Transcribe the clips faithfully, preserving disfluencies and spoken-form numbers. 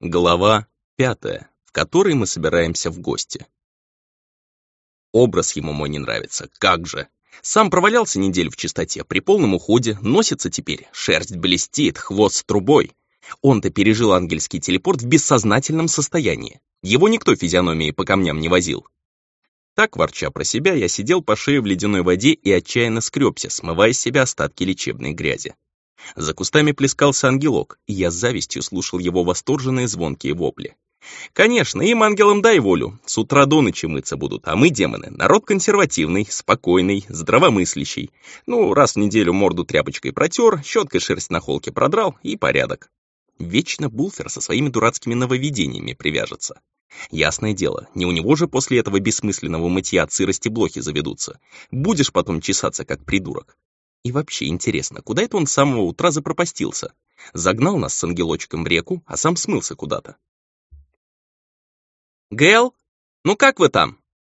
Глава пятая, в которой мы собираемся в гости. Образ ему мой не нравится, как же. Сам провалялся неделю в чистоте, при полном уходе, носится теперь, шерсть блестит, хвост трубой. Он-то пережил ангельский телепорт в бессознательном состоянии. Его никто физиономией по камням не возил. Так, ворча про себя, я сидел по шее в ледяной воде и отчаянно скребся, смывая с себя остатки лечебной грязи. За кустами плескался ангелок, и я с завистью слушал его восторженные звонкие вопли. Конечно, им, ангелам, дай волю, с утра до ночи мыться будут, а мы, демоны, народ консервативный, спокойный, здравомыслящий. Ну, раз в неделю морду тряпочкой протер, щеткой шерсть на холке продрал, и порядок. Вечно Булфер со своими дурацкими нововведениями привяжется. Ясное дело, не у него же после этого бессмысленного мытья от сырости блохи заведутся. Будешь потом чесаться, как придурок. И вообще интересно, куда это он с самого утра запропастился? Загнал нас с ангелочком в реку, а сам смылся куда-то. «Гэл, ну как вы там?»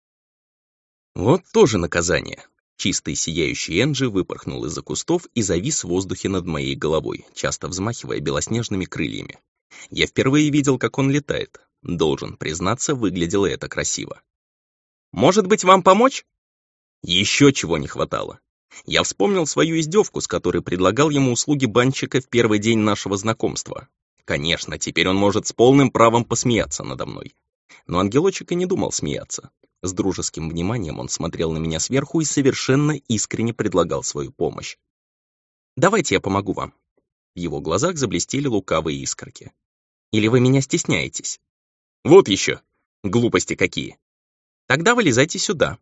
Вот тоже наказание. Чистый сияющий Энджи выпорхнул из-за кустов и завис в воздухе над моей головой, часто взмахивая белоснежными крыльями. Я впервые видел, как он летает. Должен признаться, выглядело это красиво. «Может быть, вам помочь?» Еще чего не хватало. Я вспомнил свою издевку, с которой предлагал ему услуги банщика в первый день нашего знакомства. Конечно, теперь он может с полным правом посмеяться надо мной. Но ангелочек и не думал смеяться. С дружеским вниманием он смотрел на меня сверху и совершенно искренне предлагал свою помощь. «Давайте я помогу вам». В его глазах заблестели лукавые искорки. «Или вы меня стесняетесь?» «Вот еще! Глупости какие!» «Тогда вылезайте сюда».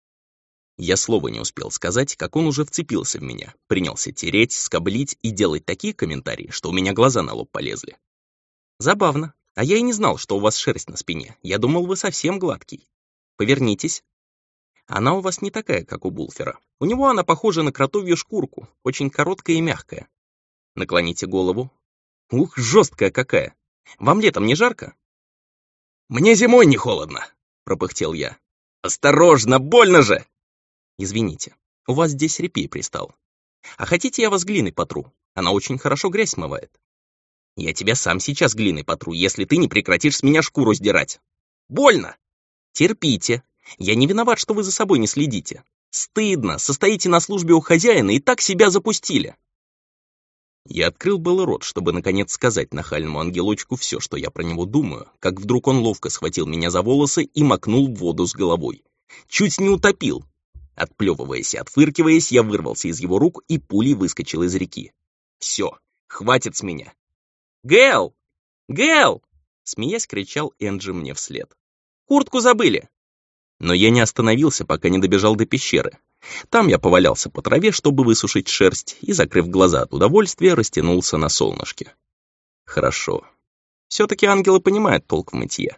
Я слова не успел сказать, как он уже вцепился в меня, принялся тереть, скоблить и делать такие комментарии, что у меня глаза на лоб полезли. «Забавно. А я и не знал, что у вас шерсть на спине. Я думал, вы совсем гладкий. Повернитесь. Она у вас не такая, как у Булфера. У него она похожа на кротовью шкурку, очень короткая и мягкая. Наклоните голову. Ух, жесткая какая. Вам летом не жарко?» «Мне зимой не холодно», — пропыхтел я. «Осторожно, больно же!» «Извините, у вас здесь репей пристал. А хотите, я вас глиной потру? Она очень хорошо грязь смывает». «Я тебя сам сейчас глиной потру, если ты не прекратишь с меня шкуру сдирать. Больно!» «Терпите. Я не виноват, что вы за собой не следите. Стыдно, состоите на службе у хозяина и так себя запустили». Я открыл был рот, чтобы наконец сказать нахальному ангелочку все, что я про него думаю, как вдруг он ловко схватил меня за волосы и макнул в воду с головой. Чуть не утопил. Отплевываясь и отфыркиваясь, я вырвался из его рук и пулей выскочил из реки. «Все, хватит с меня!» «Гэл! Гэл!» Смеясь, кричал Энджи мне вслед. «Куртку забыли!» Но я не остановился, пока не добежал до пещеры. Там я повалялся по траве, чтобы высушить шерсть, и, закрыв глаза от удовольствия, растянулся на солнышке. Хорошо. Все-таки ангелы понимают толк в мытье.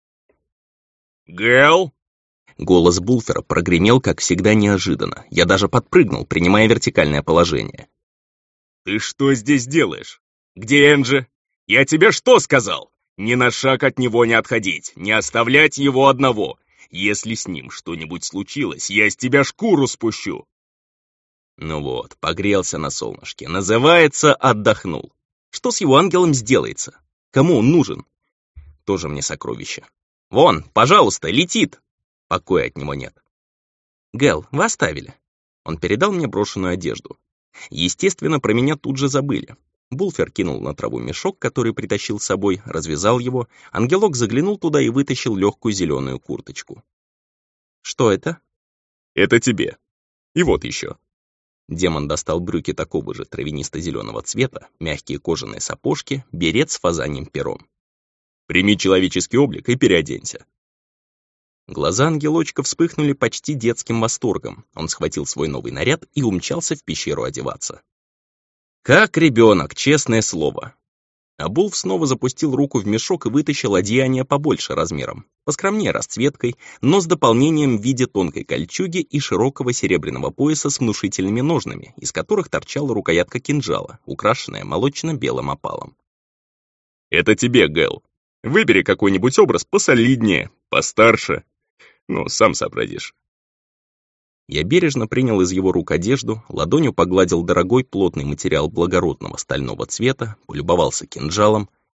«Гэл!» Голос Булфера прогремел, как всегда, неожиданно. Я даже подпрыгнул, принимая вертикальное положение. «Ты что здесь делаешь? Где Энджи? Я тебе что сказал? Ни на шаг от него не отходить, не оставлять его одного. Если с ним что-нибудь случилось, я с тебя шкуру спущу». Ну вот, погрелся на солнышке. Называется, отдохнул. Что с его ангелом сделается? Кому он нужен? Тоже мне сокровище. Вон, пожалуйста, летит. Покоя от него нет. «Гэл, вы оставили». Он передал мне брошенную одежду. Естественно, про меня тут же забыли. Булфер кинул на траву мешок, который притащил с собой, развязал его. Ангелок заглянул туда и вытащил легкую зеленую курточку. «Что это?» «Это тебе. И вот еще». Демон достал брюки такого же травянисто-зеленого цвета, мягкие кожаные сапожки, берет с фазаньим пером. «Прими человеческий облик и переоденься». Глаза ангелочка вспыхнули почти детским восторгом. Он схватил свой новый наряд и умчался в пещеру одеваться. Как ребенок, честное слово. А Булф снова запустил руку в мешок и вытащил одеяние побольше размером, поскромнее расцветкой, но с дополнением в виде тонкой кольчуги и широкого серебряного пояса с внушительными ножнами, из которых торчала рукоятка кинжала, украшенная молочно-белым опалом. «Это тебе, Гэл. Выбери какой-нибудь образ посолиднее, постарше. Ну, сам сообразишь». Я бережно принял из его рук одежду, ладонью погладил дорогой плотный материал благородного стального цвета, полюбовался кинжалом.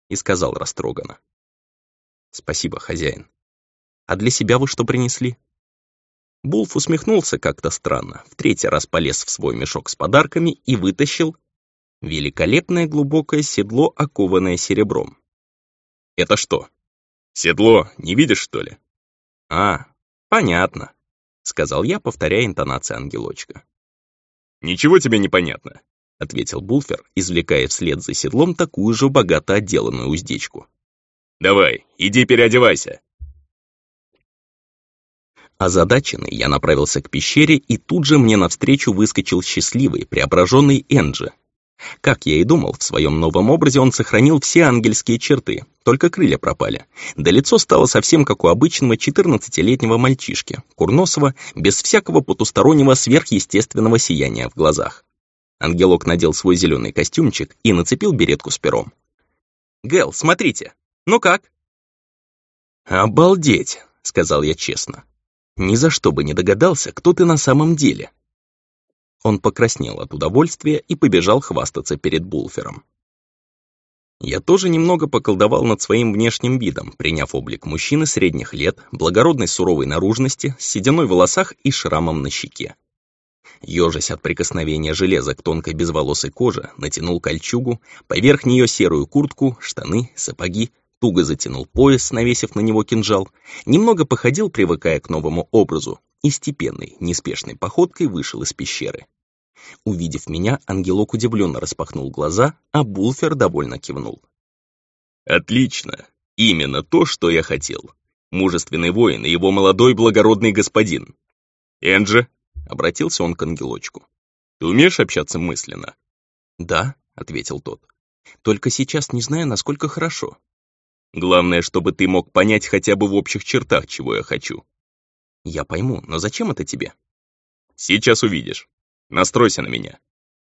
и сказал растроганно: «Спасибо, хозяин. А для себя вы что принесли?» Булф усмехнулся как-то странно, в третий раз полез в свой мешок с подарками и вытащил великолепное глубокое седло, окованное серебром. «Это что? Седло, не видишь, что ли?» «А, понятно», — сказал я, повторяя интонации ангелочка. «Ничего тебе не понятно», — ответил Булфер, извлекая вслед за седлом такую же богато отделанную уздечку. «Давай, иди переодевайся». Озадаченный, я направился к пещере, и тут же мне навстречу выскочил счастливый, преображенный Энджи. Как я и думал, в своем новом образе он сохранил все ангельские черты, только крылья пропали. Да лицо стало совсем как у обычного четырнадцатилетнего мальчишки, курносого, без всякого потустороннего сверхъестественного сияния в глазах. Ангелок надел свой зеленый костюмчик и нацепил беретку с пером. «Гэл, смотрите! Ну как?» «Обалдеть!» — сказал я честно. «Ни за что бы не догадался, кто ты на самом деле». Он покраснел от удовольствия и побежал хвастаться перед Булфером. Я тоже немного поколдовал над своим внешним видом, приняв облик мужчины средних лет, благородной суровой наружности, с сединой в волосах и шрамом на щеке. Ёжась от прикосновения железа к тонкой безволосой коже, натянул кольчугу, поверх нее серую куртку, штаны, сапоги, туго затянул пояс, навесив на него кинжал, немного походил, привыкая к новому образу, и степенной, неспешной походкой вышел из пещеры. Увидев меня, ангелок удивленно распахнул глаза, а Булфер довольно кивнул. «Отлично! Именно то, что я хотел. Мужественный воин и его молодой благородный господин. Энджи!» — обратился он к ангелочку. «Ты умеешь общаться мысленно?» «Да», — ответил тот. «Только сейчас не знаю, насколько хорошо». «Главное, чтобы ты мог понять хотя бы в общих чертах, чего я хочу». «Я пойму, но зачем это тебе?» «Сейчас увидишь. Настройся на меня».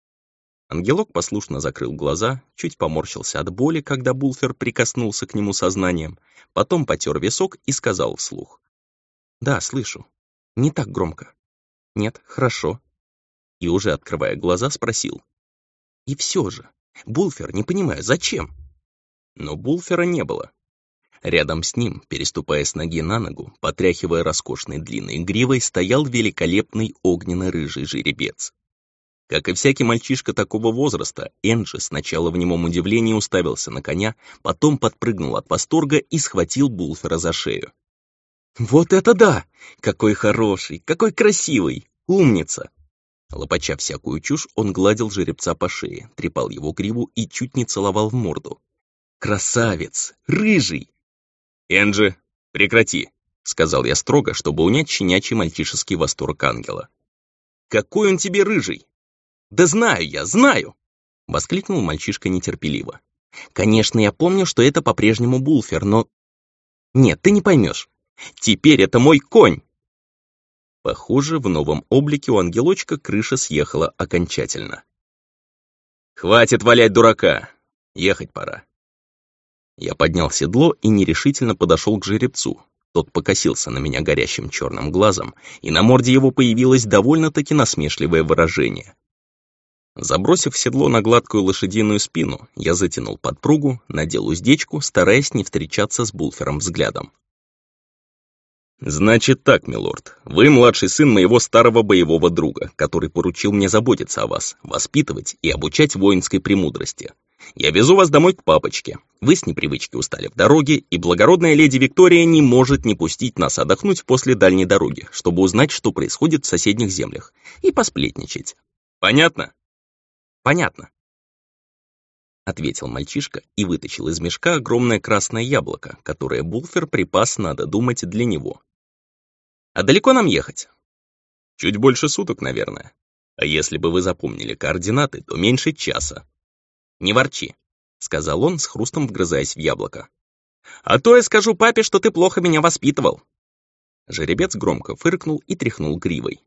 Ангелок послушно закрыл глаза, чуть поморщился от боли, когда Булфер прикоснулся к нему сознанием, потом потер висок и сказал вслух: «Да, слышу. Не так громко. Нет, хорошо». И уже открывая глаза, спросил: «И все же, Булфер, не понимаю, зачем?» Но Булфера не было. Рядом с ним, переступая с ноги на ногу, потряхивая роскошной длинной гривой, стоял великолепный огненно-рыжий жеребец. Как и всякий мальчишка такого возраста, Энджи сначала в немом удивлении уставился на коня, потом подпрыгнул от восторга и схватил Булфера за шею. «Вот это да! Какой хороший, какой красивый! Умница!» Лопача всякую чушь, он гладил жеребца по шее, трепал его гриву и чуть не целовал в морду. «Красавец! Рыжий!» «Энджи, прекрати!» — сказал я строго, чтобы унять щенячий мальчишеский восторг ангела. «Какой он тебе рыжий!» «Да знаю я, знаю!» — воскликнул мальчишка нетерпеливо. «Конечно, я помню, что это по-прежнему Булфер, но...» «Нет, ты не поймешь. Теперь это мой конь!» Похоже, в новом облике у ангелочка крыша съехала окончательно. «Хватит валять дурака! Ехать пора!» Я поднял седло и нерешительно подошел к жеребцу. Тот покосился на меня горящим черным глазом, и на морде его появилось довольно-таки насмешливое выражение. Забросив седло на гладкую лошадиную спину, я затянул подпругу, надел уздечку, стараясь не встречаться с Булфером взглядом. «Значит так, милорд, вы младший сын моего старого боевого друга, который поручил мне заботиться о вас, воспитывать и обучать воинской премудрости. Я везу вас домой к папочке. Вы с непривычки устали в дороге, и благородная леди Виктория не может не пустить нас отдохнуть после дальней дороги, чтобы узнать, что происходит в соседних землях, и посплетничать. Понятно?» «Понятно», — ответил мальчишка и вытащил из мешка огромное красное яблоко, которое Булфер припас, надо думать, для него. «А далеко нам ехать?» «Чуть больше суток, наверное. А если бы вы запомнили координаты, то меньше часа». «Не ворчи», — сказал он, с хрустом вгрызаясь в яблоко. «А то я скажу папе, что ты плохо меня воспитывал». Жеребец громко фыркнул и тряхнул гривой.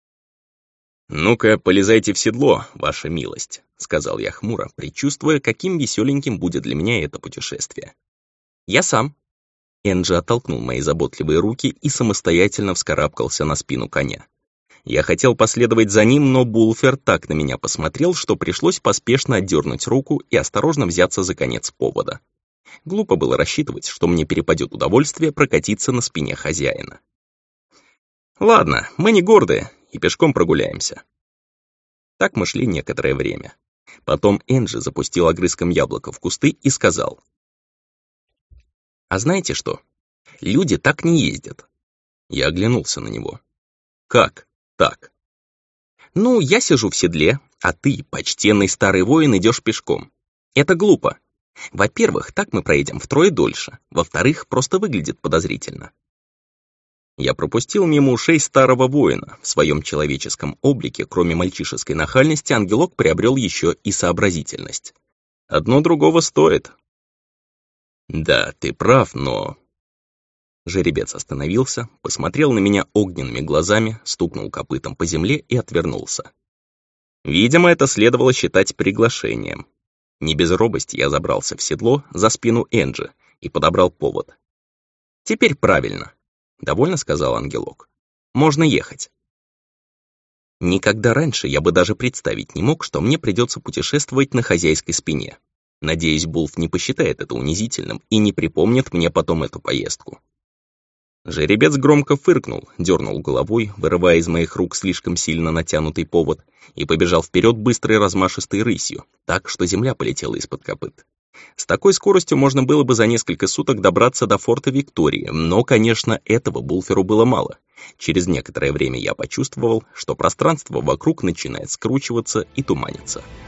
«Ну-ка, полезайте в седло, ваша милость», — сказал я хмуро, предчувствуя, каким веселеньким будет для меня это путешествие. «Я сам». Энджи оттолкнул мои заботливые руки и самостоятельно вскарабкался на спину коня. Я хотел последовать за ним, но Булфер так на меня посмотрел, что пришлось поспешно отдернуть руку и осторожно взяться за конец повода. Глупо было рассчитывать, что мне перепадет удовольствие прокатиться на спине хозяина. Ладно, мы не гордые, и пешком прогуляемся. Так мы шли некоторое время. Потом Энджи запустил огрызком яблока в кусты и сказал: «А знаете что? Люди так не ездят». Я оглянулся на него. «Как так?» «Ну, я сижу в седле, а ты, почтенный старый воин, идешь пешком. Это глупо. Во-первых, так мы проедем втрое дольше. Во-вторых, просто выглядит подозрительно». Я пропустил мимо ушей старого воина. В своем человеческом облике, кроме мальчишеской нахальности, ангелок приобрел еще и сообразительность. Одно другого стоит. «Да, ты прав, но...» Жеребец остановился, посмотрел на меня огненными глазами, стукнул копытом по земле и отвернулся. Видимо, это следовало считать приглашением. Не без робости я забрался в седло за спину Энджи и подобрал повод. «Теперь правильно», — довольно сказал ангелок. «Можно ехать». Никогда раньше я бы даже представить не мог, что мне придется путешествовать на хозяйской спине. Надеюсь, Булф не посчитает это унизительным и не припомнит мне потом эту поездку. Жеребец громко фыркнул, дернул головой, вырывая из моих рук слишком сильно натянутый повод, и побежал вперед быстрой размашистой рысью, так что земля полетела из-под копыт. С такой скоростью можно было бы за несколько суток добраться до форта Виктории, но, конечно, этого Булферу было мало. Через некоторое время я почувствовал, что пространство вокруг начинает скручиваться и туманиться.